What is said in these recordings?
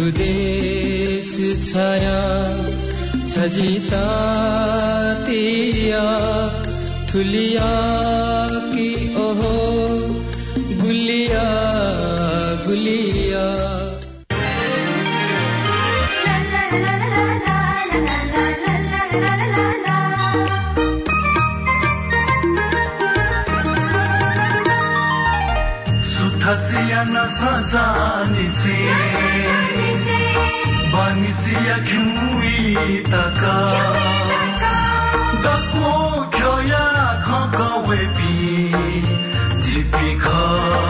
सुदेश छाया छजिता तिया थुलिया की ओहो गुलिया गुलिया सुथसिया न सजानी से बानिसिया खिमुई तका दपो खोया खकवे पी जिपी खा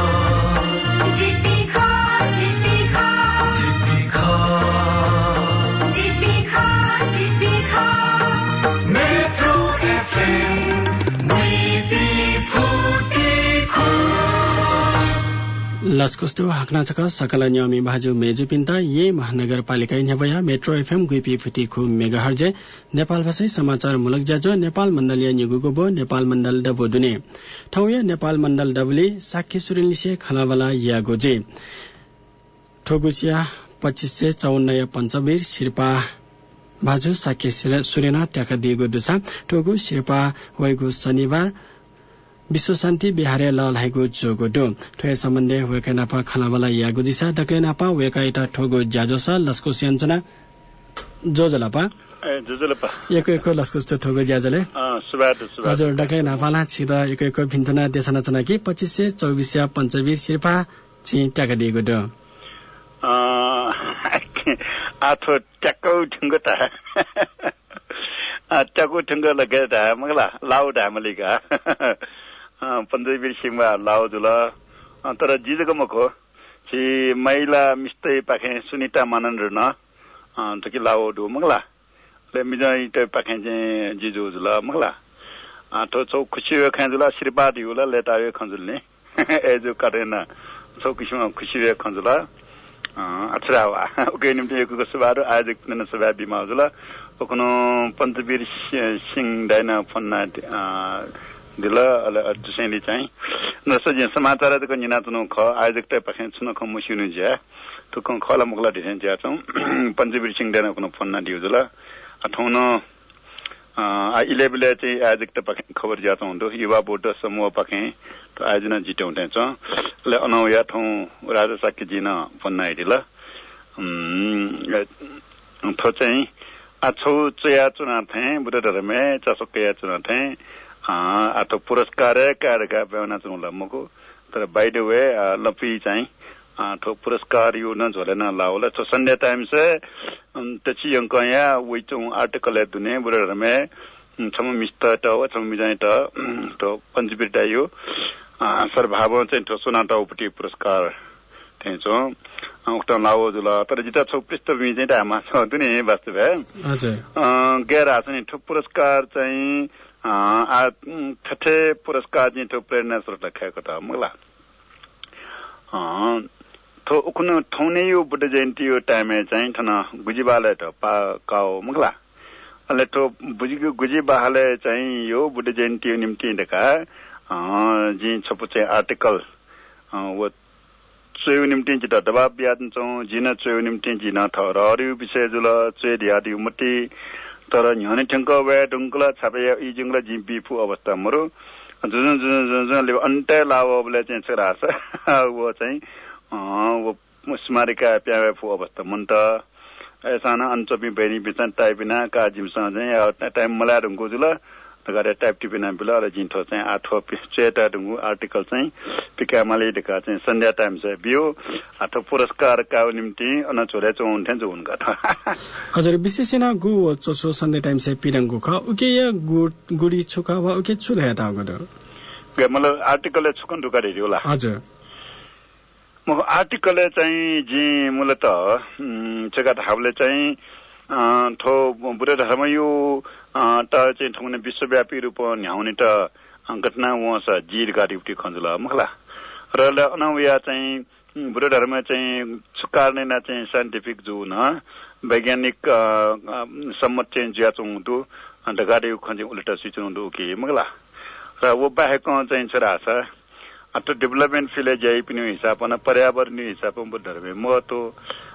लस्कुस्तो हाक्नाचका सकल न्यामी भाजु मेजु पिन्ता ये महानगरपालिका न्यावया मेट्रो एफएम गुइपी फुटीखु मेगाहर्जे नेपाल भाषा समाचार मुलक जाजो नेपाल मण्डलीय निगुगुबो नेपाल मण्डल डबो दुने ठाउया नेपाल मण्डल डबले साक्य सुरिलिसे खलावाला यागोजे ठोगुसिया 2554 पञ्चवीर शिरपा भाजु साक्य सुरेना त्याका दिगो दुसा ठोगु शिरपा वैगु शनिबार विश्व शान्ति बिहारे ललाइगो जोगो दो ठोय सम्बन्धे वेका नापा खलावाला यागो दिसा दक्ले नापा वेका इटा ठोगो ज्याजोसा लस्को सियन्चना जोजलापा एको लस्को ठोगो ज्याजले हजुर दक्ले नापाला छिदा एको भिन्तना देशना चना कि 2524 पञ्चवीर शिरपा छि ट्याका दिएको दो आथो ट्याकौ ठुङ्गता ट्याकौ ठुङ्ग लगेता मगला लाउडा मलिका पञ्चवीर सिंहमा लाउ जुला तर जिजको मको छि महिला मिस्ते पाखे सुनिता मानन न तकि लाउ दु मगला ले मिजै त पाखे चाहिँ जिजु जुला मगला आठो चौ खुशी खान जुला श्रीपाद युला लेटावे खंजुलने एजो करेना चौ किसिम खुशी खंजुला अछरावा ओके निम्ति एको सुबारो आज न सभा बिमा जुला ओकनो पञ्चवीर सिंह दाइना फन्ना दिला अले अजुसेली चाहिँ नसजे समाचार त कनिना तुनो ख आयोजक त पखे छुन ख मुसिनु ज्या त क खला मुखला दिसन ज्या छौ पञ्चवीर सिंह दाइना कुनो फन्ना दिउ जुला अठौन आ 11 चाहिँ आयोजक त पखे खबर ज्या छौ दो युवा बोर्ड समूह पखे त आयोजना जिटाउँदै छ ले अनौया ठौ राजा साक्य जिन फन्ना दिला थो चाहिँ आछौ चया चुना थे बुढा धर्मे चसकया चुना थे आतो पुरस्कार कार्यका बेवना चुनला मको तर बाइ द वे लपी चाहिँ ठो पुरस्कार यो न झोलेन लाउला तो संडे टाइम से तछि अंकया वइचौ आर्टिकल दुने बुढा धर्मे छम मिस्टर त व छम मिजाइ त तो पञ्चवीर दाइयो सर्वभाव चाहिँ ठो सुनाटा उपटी पुरस्कार थेचो उक्ता लाओ जुला तर जिता छौ पृष्ठभूमि चाहिँ हामा छ दुने वास्तव है हजुर गैर आसनी ठो पुरस्कार चाहिँ ठठे पुरस्कार चाहिँ ठो प्रेरणा स्रोत लेखेको त मगला थो उकुन ठौने यो बुद्ध जयन्ती यो टाइममा चाहिँ ठना गुजिबाले त पाकाओ मगला अले ठो गुजिबाले चाहिँ यो बुद्ध जयन्ती यो निम्ति देखा जी छपु चाहिँ आर्टिकल वो चोयो निम्ति जिता दबाब बियादन छौ जिना चोयो निम्ति जिना थर अरु विषय जुल चोय दियादि मति तर न्याने ठंक वे डंगला छापे इ जंगला जिपी फु अवस्था मरो जुन ले अन्ते लावले चाहिँ छरास वो चाहिँ वो स्मारिका प्यावे फु अवस्था मन त एसाना अनचपी बेनी बिचन टाइपिना का जिमसा चाहिँ टाइम मला डंगो जुल तगरे टाइप टिपिना बिला र जिन्थो चाहिँ आठो पिचेटा डंगु आर्टिकल चाहिँ पिकामाले देखा चाहिँ संध्या टाइम से बियो आठो पुरस्कार का निम्ति अन छोरे चौ उन्थे जो उनका था हजुर विशेषना गु चोसो संध्या टाइम से पिरंगु ख उके या गुडी छुका वा उके छुले ता गदो के मतलब आर्टिकल छुकन दुका रे होला हजुर म आर्टिकल चाहिँ जी मूलत जगत हावले चाहिँ थो बुरे धर्म यो त चाहिँ ठुने विश्वव्यापी रूप न्याउने त घटना वस जीर गाडीउटी खञ्जुला मखला र अनौया चाहिँ बुरे धर्म चाहिँ सुकारने ना चाहिँ साइन्टिफिक जो न वैज्ञानिक सम्मत चाहिँ ज्याचो हुँदो अन्त गाडी खञ्जे उल्टा सिचो हुँदो के मखला र वो बाहेक चाहिँ छोरा छ अत डेभलपमेन्ट फिले जाई पनि हिसाबमा पर्यावरणीय हिसाबमा बुद्ध धर्म म तो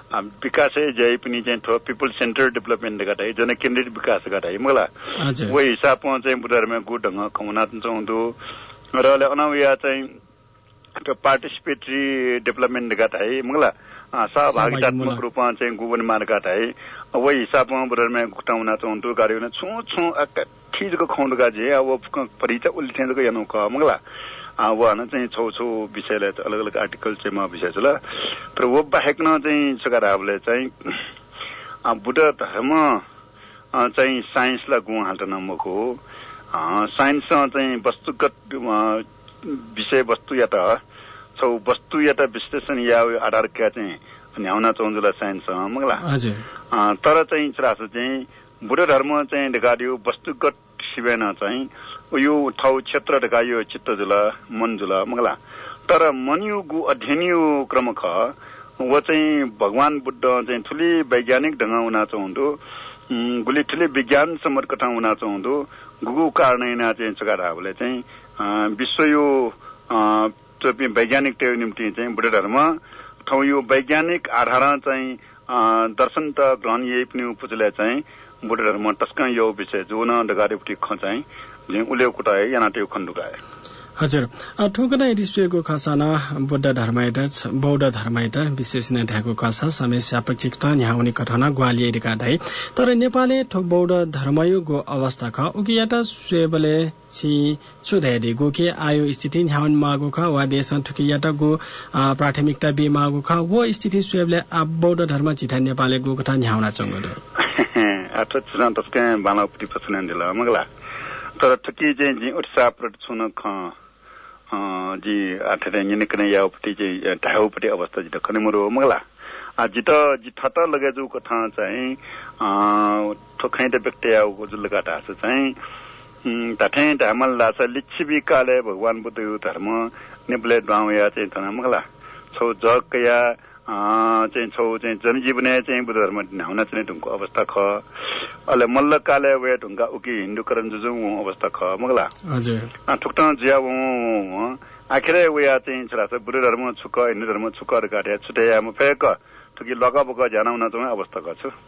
विकास जय पनि चाहिँ ठो पिपल सेन्टर डेभलपमेन्ट गटाइ जन केन्द्रित विकास गटाइ मला वो हिसाबमा चाहिँ बुढाहरुमा गु ढंग खमुना चाउँदो र अनवया चाहिँ पार्टिसिपेटरी डेभलपमेन्ट गटाइ मला सहभागितात्मक रूपमा चाहिँ गुवन मान गटाइ वो हिसाबमा बुढाहरुमा गुटाउन चाउँदो गाडी छु छु ठीजको खौंडगा जे अब परिचय उल्थेको यनो क मला वहाँ चाहिँ छौ विषयलाई अलग अलग आर्टिकल चाहिँ म विषय छ ल तर वो बाहेक न चाहिँ सकाराबले चाहिँ बुद्ध धर्म चाहिँ साइन्सलाई गुण हाल्न मको साइन्स चाहिँ वस्तुगत विषय वस्तु या त छौ वस्तु या त विश्लेषण या आधार क्या चाहिँ न्याउना चाउँदुला साइन्स मगला तर चाहिँ छरास चाहिँ बुद्ध धर्म चाहिँ देखादियो वस्तुगत सिवेन चाहिँ यो ठाउँ क्षेत्र ढकायो चित्त जुला मन जुला मगला तर मनियुगु अध्ययनियो क्रम ख वो चाहिँ भगवान बुद्ध चाहिँ ठुली वैज्ञानिक ढंग हुना चाउँदो गुली ठुली विज्ञान सम्मत कथा हुना चाउँदो गुगु कारणैना चाहिँ सकाराबले चाहिँ विश्व यो वैज्ञानिक त्यो निम्ति चाहिँ बुद्ध धर्म ठाउँ यो वैज्ञानिक आधार चाहिँ दर्शन त ग्रहण यही पनि उपजले चाहिँ बुद्ध धर्म टस्का यो विषय जो न ढगारेपट्टि ख चाहिँ उल्लेख कुटाए या नाट्य खण्डुकाए हजुर ठोकना रिसुएको खसाना बुद्ध धर्मायत बौद्ध धर्मायत विशेष नै ढाको खसा समय सापेक्षिकता न्याउने कठना ग्वालिएका ढाइ तर नेपालले ठोक बौद्ध धर्मयुगको अवस्था ख उकियाटा स्वेबले छि सुधाइदे गोके आयो स्थिति न्याउन मागो ख वा देश ठुकियाटा गो प्राथमिकता बे मागो ख वो स्थिति स्वेबले बौद्ध धर्म चिथा नेपालले गो कथा न्याउना चंगदो अथ छन तस्के बालापति पछन दिला मगला तर ठुकी चाहिँ उत्साह प्रट छुन ख जी आठरे निकने यापति चाहिँ ढाउपति अवस्था जित खनेमरो मगला जित जिठत लगे जो कथा चाहिँ ठोखैते व्यक्ति आउको जुलगाटा छ चाहिँ तठै ढामल लास लिच्छिबी काले भगवान बुद्ध यो धर्म नेप्ले डाउया चाहिँ तना मगला छौ जकया चाहिँ छौ चाहिँ जनजीवने चाहिँ बुद्ध धर्म न्याउन चाहिँ ढुङको अवस्था ख अले मल्ल काले वे ढुङका उकी हिन्दूकरण जुजु अवस्था ख मगला हजुर ठुक्टा जिया आखिरै वे चाहिँ छरास बुद्ध धर्म छुक हिन्दू धर्म छुक गाटे छुटेया म फेक ठुकी लगा बका जानाउन चाहिँ अवस्था ख छु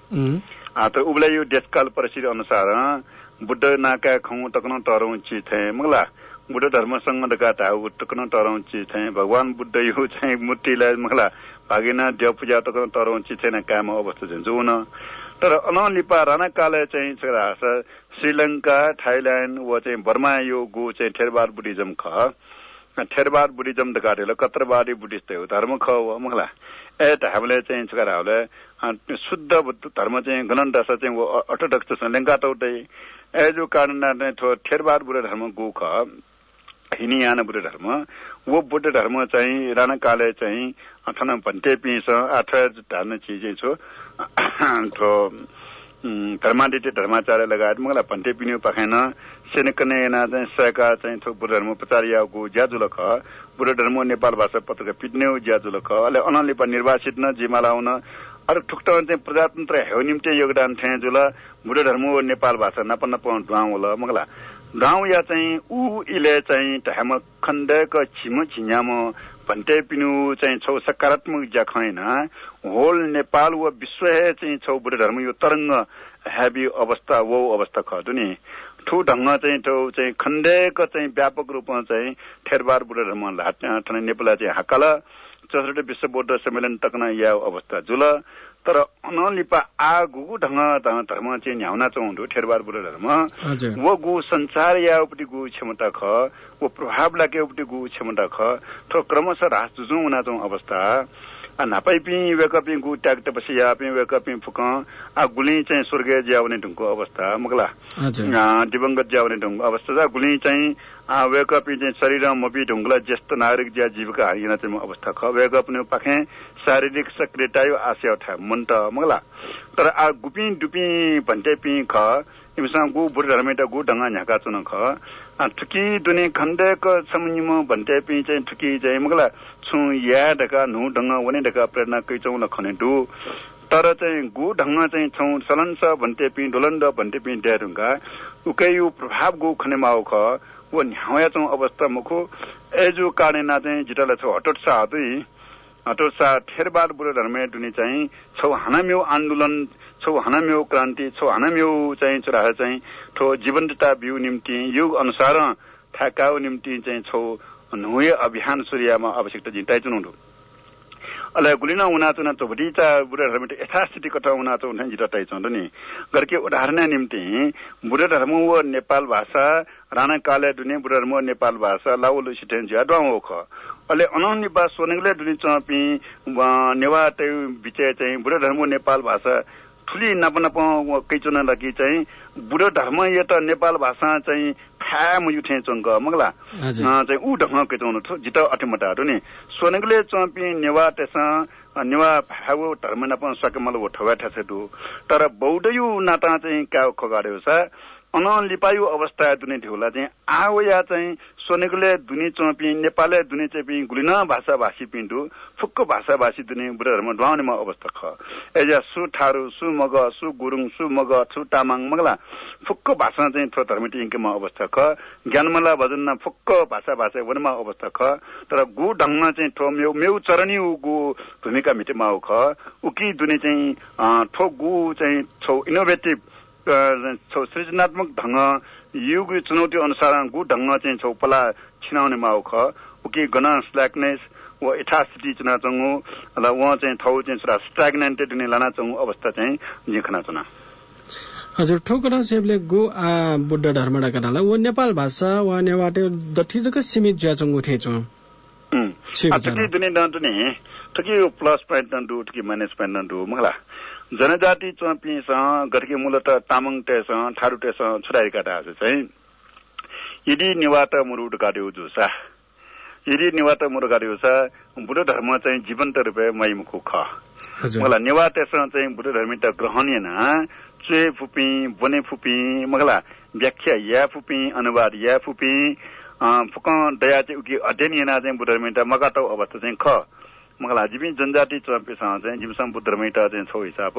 त उबले यो देशकाल परिस्थिति अनुसार बुद्ध नाका खौ तकन तरौ छि थे मगला बुद्ध धर्मसँग दगाटा टकन तरौ छि थे भगवान बुद्ध यो चाहिँ मूर्तिलाई मगला भागिना देव पूजा तकन तरौ छि थे न काम अवस्था चाहिँ जुन तर अनलिपा राणा काले चाहिँ छरास श्रीलंका थाइल्यान्ड व चाहिँ बर्मा यो गो चाहिँ थेरवाद बुद्धिज्म ख थेरवाद बुद्धिज्म दगाटेल कत्रवादी बुद्धिस्ट हो धर्म ख मगला एट हामीले चाहिँ छराले शुद्ध धर्म चाहिँ गणन्दशा चाहिँ वो ऑर्थोडॉक्स श्रीलंका तौटै एजो कारण थो थेरवाद बुद्ध धर्म गो ख हिनियाना बुद्ध धर्म वो बुद्ध धर्म चाहिँ राणा काले चाहिँ अथन भन्ते पिस आठ धार्न चीज छो तो धर्मादित्य धर्माचार्य लगायत मलाई भन्ते पिन्यो पाखेन सेनकने ना चाहिँ सका चाहिँ थो बुद्ध धर्म प्रचार्यको ज्याजुल ख बुद्ध धर्म नेपाल भाषा पत्रक पिट्ने ज्याजुल ख अले अनलिपा निर्वाचित न जिमालाउन अरु ठुक्टा चाहिँ प्रजातन्त्र हेउ निम्ति योगदान थे जुल बुद्ध धर्म नेपाल भाषा नपन्न पाउँ ढाउला मगला ढाउ या चाहिँ उ इले चाहिँ हम खण्डक छिम छिन्याम भन्ते पिनु चाहिँ छौ सकारात्मक ज्याखैन होल नेपाल व विश्व चाहिँ छौ बुद्ध धर्म यो तरंग हेभी अवस्था वो अवस्था ख दुनी ठु ढंग चाहिँ ठौ चाहिँ खण्डक चाहिँ व्यापक रूपमा चाहिँ थेरवाद बुद्ध धर्म लाट्न नेपाल चाहिँ हकाल 64 विश्व बौद्ध सम्मेलन तकन या अवस्था जुल तर अनलिपा आगु ढंग धर्म चाहिँ न्याउना चाउँदो थेरवाद बुद्ध धर्म वो गु संसार या उपटि गु क्षमता ख वो प्रभाव लागे उपटि गु क्षमता ख थो क्रमशः रास जुजु हुना चाउ अवस्था नापाइ पि वेकपि गु ट्याग तपसी या पि वेकपि फुक आ गुली चाहिँ स्वर्गीय ज्याउने ढुङको अवस्था मगला दिवंगत ज्याउने ढुङको अवस्था गुली चाहिँ वेकपि चाहिँ शरीर मपि ढुङला ज्येष्ठ नागरिक ज्या जीविका हारिन चाहिँ अवस्था ख वेकपि पाखे शारीरिक सक्रियता यो आशय था मन त मगला तर आ गुपी डुपी भन्टे पि ख इमसँग गु बुद्ध धर्मेटा गु ढंगा न्याका चुन ख ठुकी दुने खण्डक समनिम भन्टे पि चाहिँ ठुकी चाहिँ मगला छु या ढका नु ढंगा वने ढका प्रेरणा कैचौ न खने दु तर चाहिँ गु ढंगा चाहिँ छौ सलन्स भन्टे पि डोलन्द भन्टे पि डेरुंगा उकै यो प्रभाव गु खने माउ ख वो न्याया चौ अवस्था मुखो एजु कारणेना चाहिँ जिटला छ हटट सादुई अटोसा ठेरबार बुढो धर्मे दुनी चाहिँ छौ हानाम्यो आन्दोलन छौ हानाम्यो क्रान्ति छौ हानाम्यो चाहिँ चुराह चाहिँ ठो जीवन्तता बिउ निम्ति युग अनुसार थाकाउ निम्ति चाहिँ छौ नुए अभियान सूर्यमा आवश्यकता जिताइ चुनुडु अले गुलिना उनाचुना तो बडीचा बुढा धर्म यथास्थिति कथा उनाचो उठन जिताइ चुनु नि गरके उदाहरण निम्ति बुढा धर्म व नेपाल भाषा राणा काले दुने बुढा धर्म नेपाल भाषा लाउलु सिटेन ज्यादवा ख अले अनन्य बा सोनेगले दुनी चपी नेवा ते बिचे चाहिँ बुढा धर्म नेपाल भाषा ठुली नपनप कैचुना लागि चाहिँ बुढो धर्म यो त नेपाल भाषा चाहिँ फ्याम युठे चंग मगला चाहिँ उ ढंग कैचुना छ जित अटिमटाहरु नि सोनेगले चपी नेवा तेसा नेवा फ्याउ धर्म नप सकेमल वो ठवा ठसेदु तर बौडयु नाता चाहिँ का खगार्यो छ अन लिपायु अवस्था दुने ढोला चाहिँ आवया चाहिँ सोनेगले दुनी चपी नेपालले दुनी चपी गुलिना भाषा भाषी पिण्डु फुक्क भाषा भाषी दुनी बुढाहरुमा ढाउनेमा अवस्था ख एजा सु ठारु सु मग सु गुरुङ सु मग सु तामाङ मगला फुक्क भाषा चाहिँ थो धर्मटी इंकेमा अवस्था ख ज्ञानमला भजनमा फुक्क भाषा भाषा वनमा अवस्था ख तर गु ढंगमा चाहिँ थो मेउ चरणी गु भूमिका मिटेमा ख उकी दुनी चाहिँ थो गु चाहिँ छौ इनोभेटिभ छौ सृजनात्मक ढंग युग चुनौती अनुसार गु ढंग चाहिँ छौ पला छिनाउने माउ ख उकी गना स्ल्याकनेस व यथास्थिति चुना चंगु ल व चाहिँ थौ चाहिँ सरा स्टैग्नेन्टेड नि लाना चंगु अवस्था चाहिँ जिखना चुना हजुर ठोकरा सेबले गु आ बुद्ध धर्म डाकनाला व नेपाल भाषा व नेवाटे दठिजक सीमित ज्याचंगु थेचो अति दुने दन्तने ठकी प्लस पॉइंट दन्तु ठकी माइनस पॉइंट दन्तु मगला जनजाति चपीसँग गरके मूलतः तामाङ टेसँग थारू टेसँग छुराइका दाजु चाहिँ यदि निवात मुरुड गाड्यो जुसा यदि निवात मुरुड गाड्यो सा बुढो धर्म चाहिँ जीवन्त रुपे मैमुखु ख मला निवातसँग चाहिँ बुढो धर्मिता ग्रहणीय न चे फुपी बने फुपी मगला व्याख्या या फुपी अनुवाद या फुपी फुक दया चाहिँ उकी अध्ययन yana चाहिँ बुढो धर्मिता मगाटौ अवस्था चाहिँ ख मगला जिबी जनजाति चपेसँग चाहिँ जिमसम बुद्ध धर्मिता चाहिँ छौ हिसाब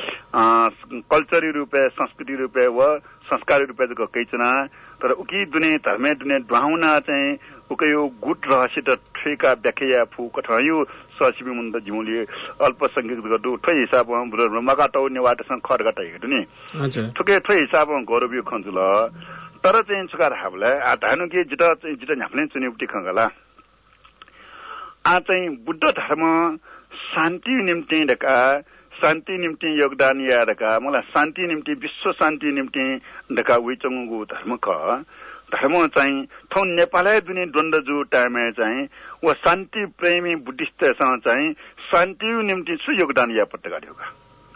कल्चरी रूपे संस्कृति रूपे व संस्कारी रूपे जको कैचना तर उकी दुने धर्मे दुने ढाउना चाहिँ उकयो गुट रहस्य त ठेका व्याख्या फु कठयो ससिबी मुन्द जिमुली अल्पसंख्यक गदु ठै हिसाब बुद्ध मगाटौ नेवाटसँग खरगटा हेर्नु नि ठुके ठै हिसाब गौरव खन्जुल तर चाहिँ सुकार हाबले आ धानु के जिता न्याफ्ने चुनिउटी खंगला आ चाहिँ बुद्ध धर्म शान्ति निम्ति डका शान्ति निम्ति योगदान या डका मलाई शान्ति निम्ति विश्व शान्ति निम्ति डका विचंगु धर्म ख धर्म चाहिँ थौ नेपालै दुनी द्वन्द जु टाइममा चाहिँ व शान्ति प्रेमी बुद्धिस्टसँग चाहिँ शान्ति निम्ति सु योगदान या पत्ता गाड्योका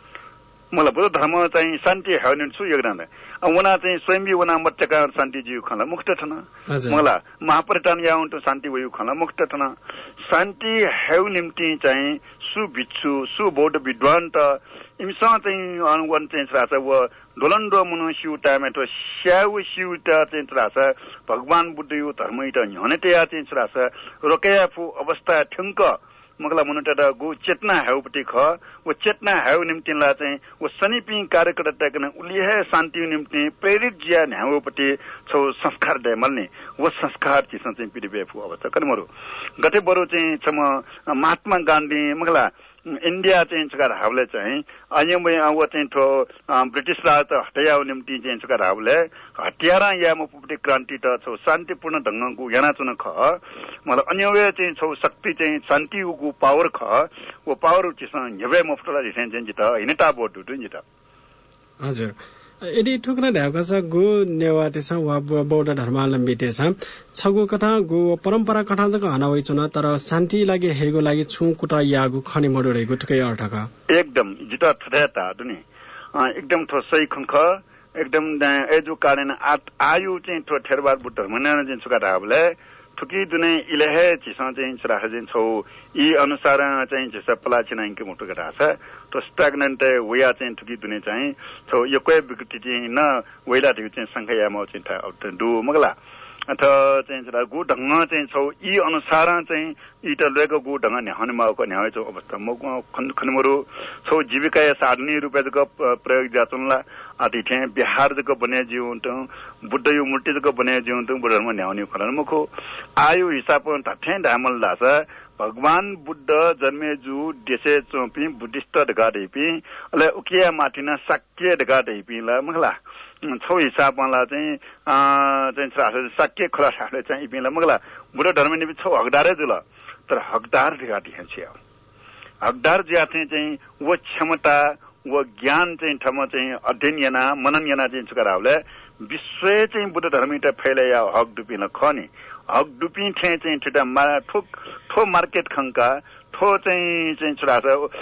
मलाई बुद्ध धर्म चाहिँ शान्ति हाउने सु योगदान वना चाहिँ स्वयं वना मत्यका शान्ति जीव खला मुक्त थन मला महापर्यटन या उन्टो शान्ति वयु खला मुक्त थन शान्ति हेउ निम्ति चाहिँ सु बिच्छु सु बौद्ध विद्वान त इमसँग चाहिँ अनुगुण चाहिँ राछ व डोलन्डो मनुष्य टाइम त स्याउ सिउ त चाहिँ राछ भगवान बुद्ध यो धर्म त हनेते या चाहिँ राछ रोकया फु अवस्था ठंक मगला मुनटा गो चेतना हेउपटी ख वो चेतना हेउ निम्तिला चाहिँ वो सनिपी कार्यकर्ता कन उलिहे शान्ति निम्ति प्रेरित जिया न्याउपटी छौ संस्कार दे मल्ने वो संस्कार चाहिँ चाहिँ पिडिबेफु अवस्था कनमरु गते बरु चाहिँ छम महात्मा गान्धी मगला इन्डिया चाहिँ छका हावले चाहिँ अयम आव चाहिँ थो ब्रिटिश राज त हटाया निम्ति चाहिँ छका हावले हटियारा या मपुपटी क्रान्ति त छौ शान्तिपूर्ण ढंगको याना चुन ख मलाई अन्यवे चाहिँ छौ शक्ति चाहिँ शान्तिको पावर ख वो पावर चाहिँ यवे मफटला दिसन चाहिँ जिता हिनटा बोट दुन जिता हजुर यदि ठुक्रा ढाका छ गो नेवाते छ वा बौद्ध धर्मावलम्बी छ छगो कथा गो परम्परा कथा जक हनावै चुन तर शान्ति लागि हेगो लागि छु कुटा यागु खनि मडोरेको ठुकै अर्थक एकदम जिता थथेता दुनी एकदम थो सही खंख एकदम एजु कारण आयु चाहिँ थो ठेरबार बुद्ध मनान चाहिँ सुका धाबले ठुकी दुने इलेहे चिसा चाहिँ छरा हजिन छौ ई अनुसार चाहिँ जस पला छिना इनके मोटो गरा छ तो स्टैग्नेन्ट वया चाहिँ ठुकी दुने चाहिँ छौ यो कोइ विकृति चाहिँ न वैला दिउ चाहिँ संख्या म चाहिँ था दु मगला अथवा चाहिँ छरा गु ढंग चाहिँ छौ ई अनुसार चाहिँ ई त लेको गु ढंग ने हनमा को न्याय छौ अवस्था म खनमरु छौ जीविका या साधनी रुपे जको प्रयोग जातुनला आदि थे बिहार जको बने जीवन त बुद्ध यो मूर्ति जको बने जीवन त बुद्धमा न्याउनी खलन मखो आयु हिसाब त थे धामल दास भगवान बुद्ध जन्मेजु देशे चोपी बुद्धिस्ट ढका ढेपी अले उकिया माटिना साक्य ढका ढेपी ल मगला छौ हिसाबमा चाहिँ साक्य खोला साडे चाहिँ इपिला मगला बुद्ध धर्म नि छौ हकदारै जुल तर हकदार ढका ढिन्छ हकदार ज्याथे चाहिँ वो क्षमता वो ज्ञान चाहिँ ठम चाहिँ अध्ययन याना मनन याना चाहिँ चुकारावले विश्व चाहिँ बुद्ध धर्मिटा फैलाया हक डुपिन खनी हक डुपी थे चाहिँ ठिटा ठो मार्केट खंका ठो चाहिँ छोराछ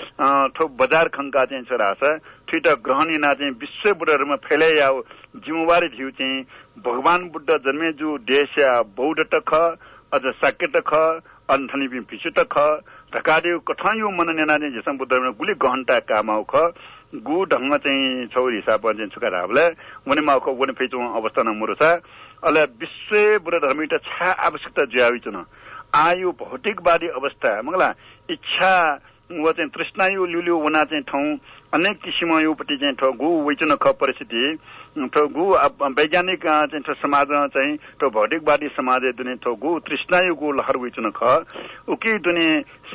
ठो बजार खंका चाहिँ छोराछ ठिटा ग्रहणीना चाहिँ विश्व बुद्ध धर्म फैलाया जिम्मेवारी थियो चाहिँ भगवान बुद्ध जन्मेजु देशया बौद्ध तख अझ साकेत ख अन्थनी बि पिछुत ख ढकादेव कठायो मननेना चाहिँ जसम बुद्ध धर्म गुली गहनता कामाउ ख गु ढंग चाहिँ छौ हिसाब चाहिँ छुकाराबले वने माउको वने फेचो अवस्था न मुरो छ अले विश्व बुद्ध धर्मिटा छा आवश्यकता ज्यावि चुन आयु भौतिकवादी अवस्था मंगला इच्छा व चाहिँ तृष्णायु लुल्यु वना चाहिँ ठाउँ अनेक किसिमयुपट्टि चाहिँ ठो गु वैचन ख परिस्थिति ठो गु वैज्ञानिक चाहिँ समाज चाहिँ ठो भौतिकवादी समाज दुने ठो गु तृष्णायु गु लहर वैचन ख उकी दुने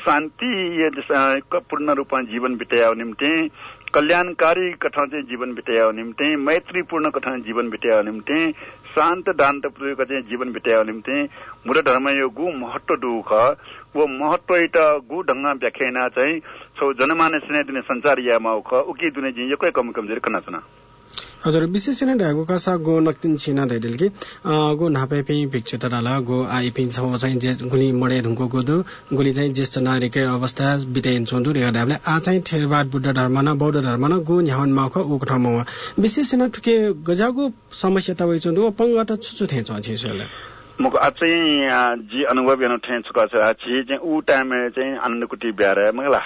शान्ति पूर्ण रूपमा जीवन बितायो निम्ति कल्याणकारी कथा चाहिँ जीवन बितायो निम्ति मैत्रीपूर्ण कथा जीवन बितायो निम्ति शान्त दान्त प्रयोग चाहिँ जीवन बितायो निम्ति बुद्ध धर्म यो गु महत्व दुख वो महत्व इटा गु ढंगा व्याख्याना चाहिँ छौ जनमानस ने दिने संचार यामा ख उकी दुने जिन यकै कम कमजोरी खना छना हजुर विशेष नै ढागो कासा गो नक्तिन छिना दैडेल कि गो नापे पे भिक्षु तराला गो आइ पिन छौ चाहिँ जे गुली मडे धुनको गोदु गुली चाहिँ ज्येष्ठ नागरिककै अवस्था बिताइन छोन्दु रे गदाबले आ चाहिँ थेरवाद बुद्ध धर्म न बौद्ध धर्म न गो न्यावन माख उकठम विशेष नै ठुके गजागो समस्या त वइ छोन्दु पंगट छुछु थे छ छिसले मको अचै जी अनुभव यन थे छुका छ छि चाहिँ उ टाइम चाहिँ अन्नकुटी ब्यारे मगला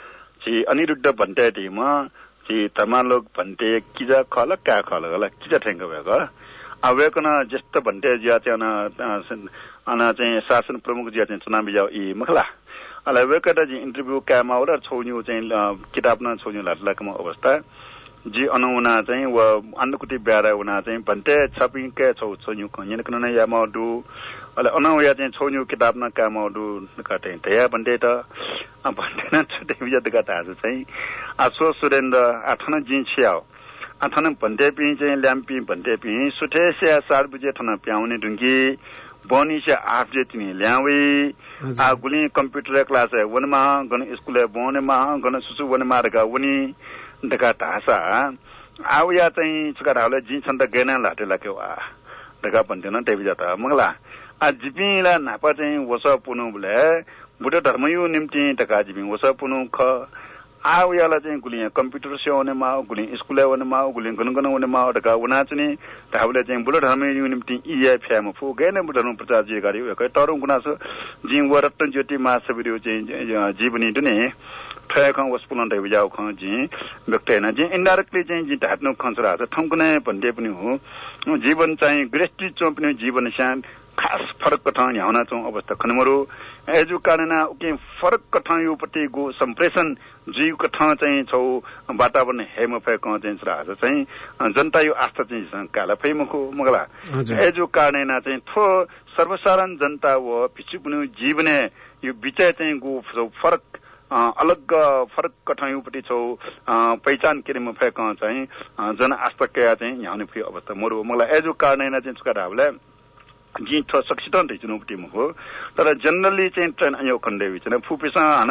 छि अनिरुद्ध भन्टे टिम छि तमालोक भन्टे किजा खल का खल गला किजा ठेंग भएको अवेकन जस्त भन्टे जिया चाहिँ अन चाहिँ शासन प्रमुख जिया चाहिँ चुनाव बिजाउ इ मखला अले वेकटा जी इन्टरभ्यु कामा और छोन्यु चाहिँ किताब न छोन्यु लाटलाकम अवस्था जी अनुना चाहिँ व अन्नकुटी ब्यारा उना चाहिँ भन्टे छपिङ के छोन्यु कन्यन कन या मडु अले अनौया चाहिँ छोन्यु किताब न कामडु कटे तया भन्टे त भन्टे न छटे बिजा दका ताजु चाहिँ आसो सुरेन्द्र आठन जिन छियाउ आठन भन्टे पि चाहिँ ल्याम्पी भन्टे पि सुठे से 7 बजे थन प्याउने ढुंगी बनी से 8 बजे तिनी ल्यावे आ गुली कम्प्युटर क्लास है वनमा गन स्कुल बने मा गन सुसु वने मार्गा वनी दका तासा आउया चाहिँ छुकाराले जिन छन्द गेना लाटे लाके वा दका भन्थे न टेबी जाता मंगला आ जिपिला नापा चाहिँ वसा पुनु बुले बुद्ध धर्मयु निम्ति दका जिपि वसा पुनु ख आउयाला चाहिँ गुली कम्प्युटर से होने मा गुली स्कुल होने मा गुली गनगन होने मा दका वना चाहिँ ताबले चाहिँ बुद्ध धर्मयु निम्ति इया फ्याम फु गेने बुद्ध धर्म प्रचार जे गर्यो कै तरु गुनासो जिन वरत्न ज्योति मा सबिरु चाहिँ जीवनी दुने ठयखं वस्पुलन दै बिजाउ ख जी व्यक्तिना जी इन्डाइरेक्टली चाहिँ जी धात्नु खंसरा छ ठंकुने भन्ने पनि हो जीवन चाहिँ गृहस्थी चोपने जीवन शान खास फरक कथान ह्याउना चौ अवस्था खनमरो एजु कारणा उके फरक कथा युपट्टि गो सम्प्रेषण जीव कथा चाहिँ छौ वातावरण हेम फेक चाहिँ राज चाहिँ जनता यो आस्था चाहिँ काला फेमको मगला एजु कारणा चाहिँ थो सर्वसाधारण जनता व पिछुपुनु जीवने यो विचय चाहिँ गो फरक अलग फरक कठायुपट्टि छौ पहिचान केरेम फेक चाहिँ जन आस्था क्या चाहिँ ह्याउने फे अवस्था मोरो मलाई एजु कारणा चाहिँ छुका रावले जी थो सक्षितन दै चुनौती मको तर जनरली चाहिँ ट्रेन अयो खण्डे विचन फुपेसा हन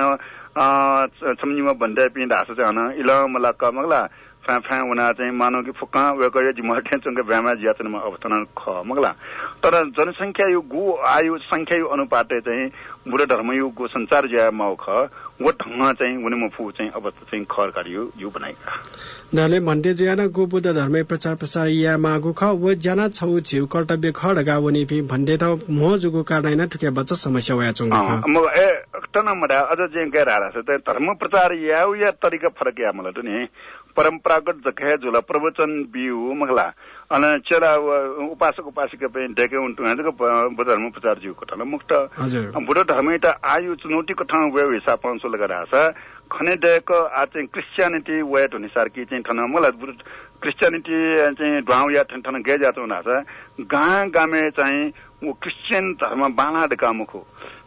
छमनिमा भन्दै पिन दास चाहिँ हन इला मलाका मगला फा वना चाहिँ मानव कि फुका वेकय जिमहटे चंगे ब्यामा जियाचनमा अवस्थान ख मगला तर जनसंख्या यो गु आयु संख्या यो अनुपाते चाहिँ बुद्ध धर्म यो गो संचार ज्या माउ ख वो ढंग चाहिँ उनी मफु चाहिँ अवस्था चाहिँ खर कार्य यो बनाइका नाले भन्ते ज्याना गो बुद्ध धर्म प्रचार प्रसार या मागु ख वो ज्याना छौ छिउ कर्तव्य खडगा वनी पि भन्ते त म जुगो कारण ठुके बच्चा समस्या वया चंग ख म ए टन मडा अझ चाहिँ गएर आरा छ त धर्म प्रचार या तरिका फरक या मलाई त नि परम्परागत जखे जुला प्रवचन बिउ मगला अन चेला उपासक उपासिका पे डेके उन्टु हैन बुद्ध धर्म प्रचार जीव कथा मुक्त बुद्ध धर्म त आयु चुनौती कथा वे हिसाब पाउँछ लगा छ खने डेक आ चाहिँ क्रिश्चियनिटी वे त अनुसार कि चाहिँ थन मला क्रिश्चियनिटी चाहिँ ढाउ या थन गे जातो हुना छ गा गामे चाहिँ वो क्रिश्चियन धर्म बाना डका मुखो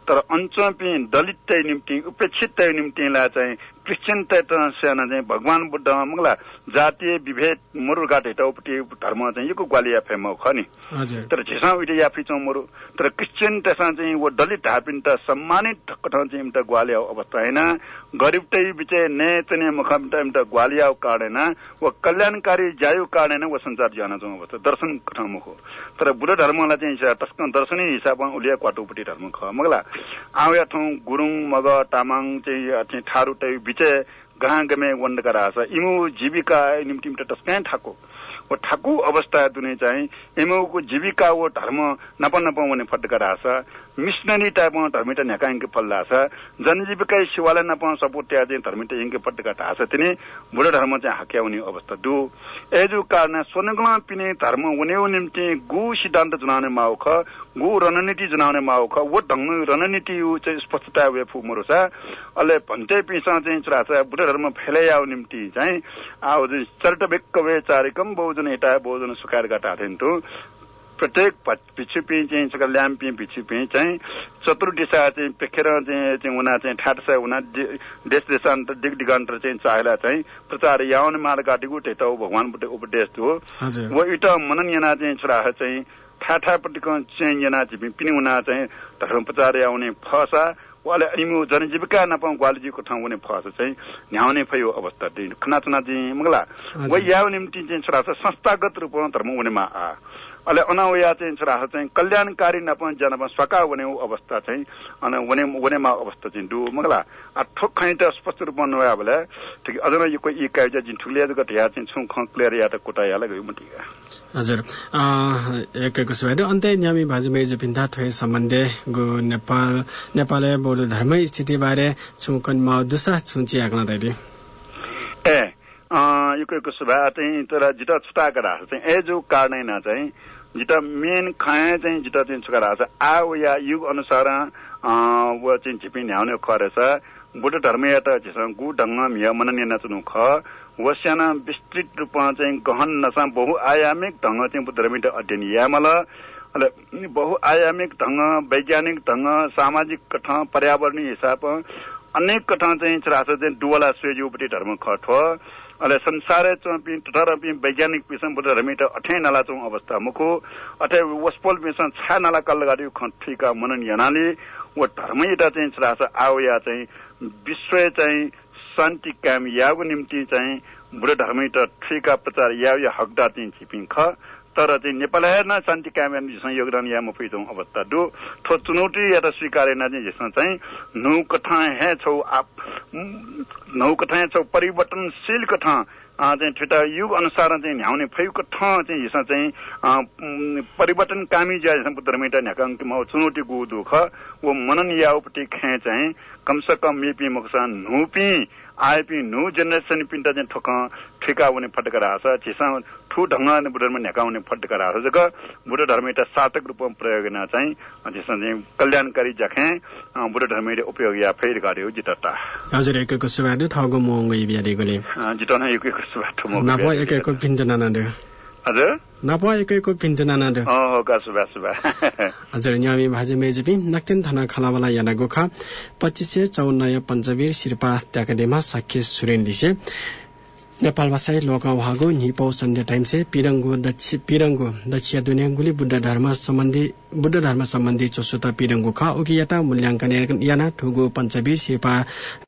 तर अञ्चपी दलितै निम्ति उपेक्षितै निम्तिलाई चाहिँ क्रिस्चियन सेना चाहिँ भगवान बुद्ध मंगला जातीय विभेद मुरु गाटे टौपटी धर्म चाहिँ यो ग्वालिया फेमो खनि तर झेसा उइटे याफी चौ मुरु तर क्रिस्चियन तेसा चाहिँ वो दलित हापिन त सम्मानित कठन चाहिँ त ग्वालिया अवस्था हैन गरिबतै बिचे ने तने मुखम त ग्वालिया काडेन वो कल्याणकारी जायु काडेन वो संसार जान चौ अवस्था दर्शन कठन मुखो तर बुद्ध धर्मलाई चाहिँ तस्कन दर्शनी हिसाबमा उलिया क्वाटोपटी धर्म ख मंगला आउया ठौ गुरुङ मग तामाङ चाहिँ थारुटै बिचे गहांगमे वन्ड करासा इमु जीविका निम्ति टस्कान ठाको वो ठाकु अवस्था दुने चाहिँ इमुको जीविका वो धर्म नपने फटकरासा मिशनरी टाइपमा धर्मिटा न्याकांके फल्लासा जनजीविका सेवाले नपाउन सपोर्ट चाहिँ धर्मिटा यंके फटकटासा तिनी बुढो धर्म चाहिँ हक्याउने अवस्था दु एजु कारण सोनगला पिने धर्म उनेउ निम्ति गु सिद्धान्त जुनाउने माउख गु रणनीति जुनाउने माउख वो ढंग रणनीति चाहिँ स्पष्टता वे फुमरोसा अले भन्ते पिसा चाहिँ चरासा बुढो धर्म फैलायाउ निम्ति चाहिँ आउ चर्टबेक्क वे चारिकम बहुजन एटा बहुजन सुकार गटा थिन्तु प्रत्येक पिछुपी चाहिँ कल्याणपी पिछुपी चाहिँ चतुर दिशा चाहिँ पेखेर चाहिँ उना चाहिँ ठाटसा उना देश देशान्तर दिगदिगन्तर चाहिँ चाहेला चाहिँ प्रचार याउने मार्ग काटेको टेटौ भगवान बुद्ध उपदेश हो वो इटा मनन yana चाहिँ छोरा चाहिँ ठाठापट्टिको चाहिँ yana चाहिँ पिनि उना चाहिँ धर्म प्रचार याउने फसा वाले इमु जनजीविका नपाउ ग्वालिजीको ठाउँ हुने फस चाहिँ न्याउने भयो अवस्था दिन खनाचना चाहिँ मंगला वो याउ निम्ति चाहिँ छोरा संस्थागत रूपमा धर्म हुनेमा आ अले अनावया चाहिँ छोरा चाहिँ कल्याणकारी नपाउ जनमा सका हुने अवस्था चाहिँ अन हुनेमा अवस्था चाहिँ दु मंगला आ ठोक खै त स्पष्ट रूपमा नया भले ठीक अझ यो कोही इकाइ चाहिँ ठुलिया गत या चाहिँ छु ख क्लियर या त कोटा याला गयो मटिगा हजुर एकैको सुवाद अन्त्य न्यामी भाजुमे जुपिन्दा थ्वे सम्बन्धे गो नेपालले बौद्ध धर्म स्थिति बारे छुकन मा दुसा छुंची आग्ला दैले एकैको सुवाद चाहिँ तर जिता छुटा गरा चाहिँ ए जो कारण न चाहिँ जिता मेन खाए चाहिँ जिता चाहिँ छुका राछ आ या युग अनुसार वो चाहिँ छिपि न्याउने खरेछ बुद्ध धर्म या त जसं गु ढंग मिया मनन नचनु ख वस्याना विस्तृत रूपमा चाहिँ गहन नसा बहुआयामिक ढंग चाहिँ बुद्ध धर्म अध्ययन यामल बहुआयामिक ढंग वैज्ञानिक ढंग सामाजिक कथा पर्यावरणीय हिसाब अनेक कथा चाहिँ राछ चाहिँ दुवला स्वेजुपटी धर्म खठ अले संसार चोपी टरपी वैज्ञानिक पिसम बुद्ध धर्म अठै नाला चौ अवस्था मुखो अठै वस्पोल पिसम छा नाला कल गाडी खठीका मनन यनाले वो धर्म इटा चाहिँ राछ आउया चाहिँ विश्व चाहिँ शान्ति कायम यागो निम्ति चाहिँ बुढो धर्म ठिका प्रचार या हकदा चाहिँ छिपिङ ख तर चाहिँ नेपाल न शान्ति कायम योगदान या मफैजौं अवस्था दो थो चुनौती या त स्वीकारे न जसमा चाहिँ नौ कथा छौ परिवर्तनशील कथा चाहिँ ठेटा युग अनुसार चाहिँ न्याउने फैको ठ चाहिँ हिस्सा चाहिँ परिवर्तन कामी जाय बुद्ध धर्म न्याकांक म चुनौती गु दुख वो मनन याउपटी खे चाहिँ कम से कम मेपी मकसा नुपी आएपी नु जेनेरेसन पिन्टा चाहिँ ठेका हुने फटकरा छ छिसा ठु ढंग बुद्ध धर्म न्याकाउने फटकरा छ जक बुद्ध धर्म सार्थक रूपमा प्रयोग न चाहिँ जसमा चाहिँ कल्याणकारी जखे बुद्ध धर्म उपयोग या फेरि गर्यो जितता हजुर एकैको सुवाद थगो मोंगै बियादेगोले जितन एकैको सुवाद मो नापो एकैको पिन्जना नदे हजुर नापो एकैको पिन्जना नदे हो का सुबा हजुर न्यामी भाजे मेजपि नक्तेन थाना खलावाला याना गोखा 2554 पञ्चवीर शिरपा त्याकदेमा साक्य सुरेन दिसे नेपाल भाषा लोका भागो निपौ सन्ध्या टाइम से पिरंगो दक्षिण दुनिया गुली बुद्ध धर्म सम्बन्धी चोसुता पिरंगो खा उकियाटा मूल्यांकन याना ठुगो पञ्चवीर शिरपा